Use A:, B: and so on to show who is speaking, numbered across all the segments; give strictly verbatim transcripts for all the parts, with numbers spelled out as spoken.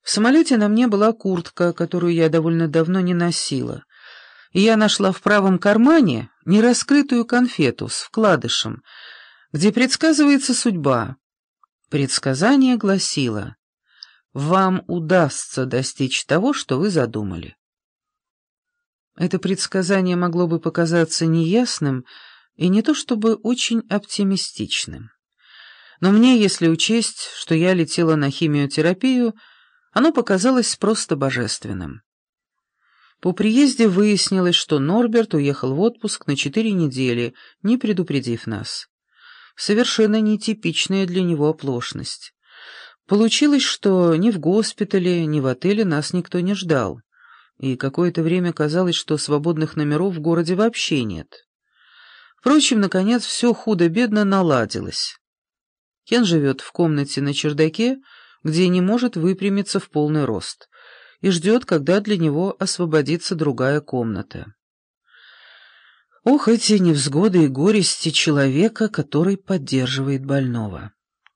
A: В самолете на мне была куртка, которую я довольно давно не носила, и я нашла в правом кармане нераскрытую конфету с вкладышем, где предсказывается судьба. Предсказание гласило: «Вам удастся достичь того, что вы задумали». Это предсказание могло бы показаться неясным и не то чтобы очень оптимистичным. Но мне, если учесть, что я летела на химиотерапию, оно показалось просто божественным. По приезде выяснилось, что Норберт уехал в отпуск на четыре недели, не предупредив нас. Совершенно нетипичная для него оплошность. Получилось, что ни в госпитале, ни в отеле нас никто не ждал, и какое-то время казалось, что свободных номеров в городе вообще нет. Впрочем, наконец, все худо-бедно наладилось. Кен живет в комнате на чердаке, где не может выпрямиться в полный рост, и ждет, когда для него освободится другая комната. Ох, эти невзгоды и горести человека, который поддерживает больного.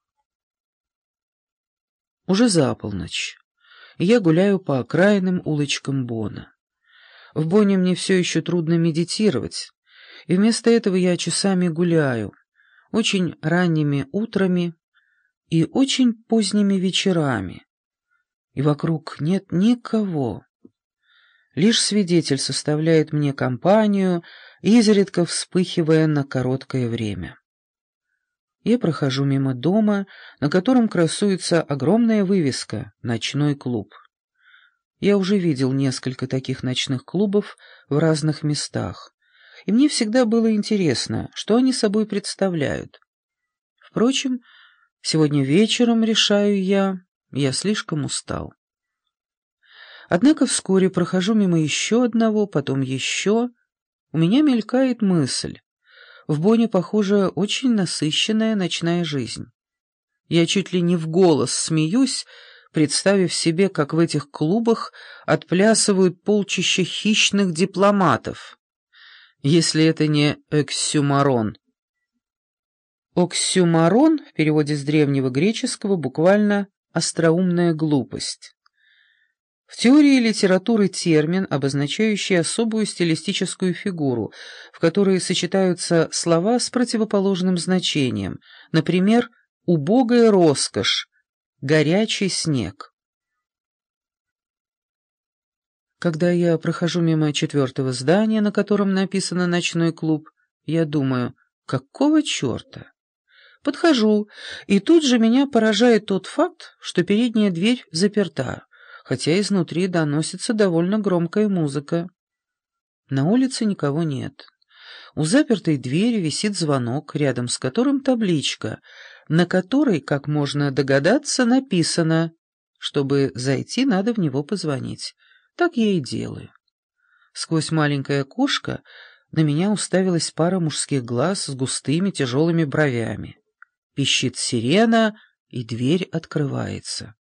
A: Уже за полночь, и я гуляю по окраинным улочкам Бонна. В Бонне мне все еще трудно медитировать, и вместо этого я часами гуляю, очень ранними утрами и очень поздними вечерами, и вокруг нет никого. Лишь свидетель составляет мне компанию, изредка вспыхивая на короткое время. Я прохожу мимо дома, на котором красуется огромная вывеска «Ночной клуб». Я уже видел несколько таких ночных клубов в разных местах, и мне всегда было интересно, что они собой представляют. Впрочем, сегодня вечером, решаю я, я слишком устал. Однако вскоре прохожу мимо еще одного, потом еще. У меня мелькает мысль. В Бонне, похоже, очень насыщенная ночная жизнь. Я чуть ли не в голос смеюсь, представив себе, как в этих клубах отплясывают полчища хищных дипломатов, если это не оксюморон. Оксюморон в переводе с древнего греческого буквально «остроумная глупость». В теории литературы термин, обозначающий особую стилистическую фигуру, в которой сочетаются слова с противоположным значением, например, «убогая роскошь», «горячий снег». Когда я прохожу мимо четвертого здания, на котором написано «Ночной клуб», я думаю, какого черта? Подхожу, и тут же меня поражает тот факт, что передняя дверь заперта, хотя изнутри доносится довольно громкая музыка. На улице никого нет. У запертой двери висит звонок, рядом с которым табличка, на которой, как можно догадаться, написано: чтобы зайти, надо в него позвонить. Так я и делаю. Сквозь маленькое окошко на меня уставилась пара мужских глаз с густыми тяжелыми бровями. Пищит сирена, и дверь открывается.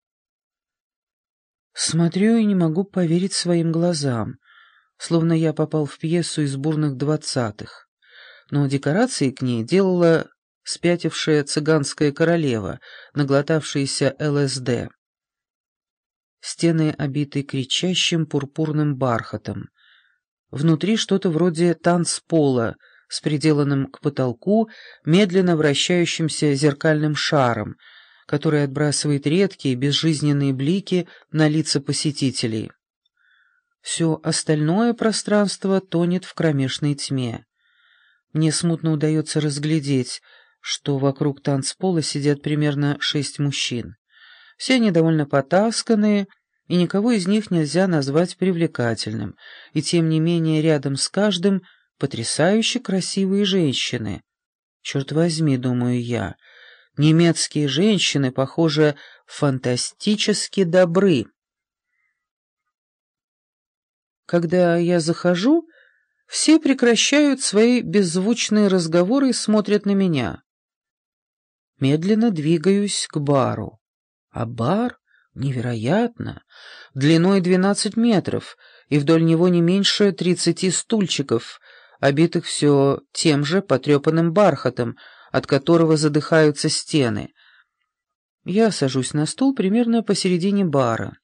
A: Смотрю и не могу поверить своим глазам, словно я попал в пьесу из бурных двадцатых. Но декорации к ней делала спятившая цыганская королева, наглотавшаяся ЛСД. Стены обиты кричащим пурпурным бархатом. Внутри что-то вроде танцпола с приделанным к потолку медленно вращающимся зеркальным шаром, который отбрасывает редкие безжизненные блики на лица посетителей. Все остальное пространство тонет в кромешной тьме. Мне смутно удается разглядеть, что вокруг танцпола сидят примерно шесть мужчин. Все они довольно потасканные, и никого из них нельзя назвать привлекательным, и тем не менее рядом с каждым потрясающе красивые женщины. Черт возьми, думаю я, немецкие женщины, похоже, фантастически добры. Когда я захожу, все прекращают свои беззвучные разговоры и смотрят на меня. Медленно двигаюсь к бару. А бар невероятно, длиной двенадцать метров, и вдоль него не меньше тридцати стульчиков, обитых все тем же потрепанным бархатом, от которого задыхаются стены. Я сажусь на стул примерно посередине бара.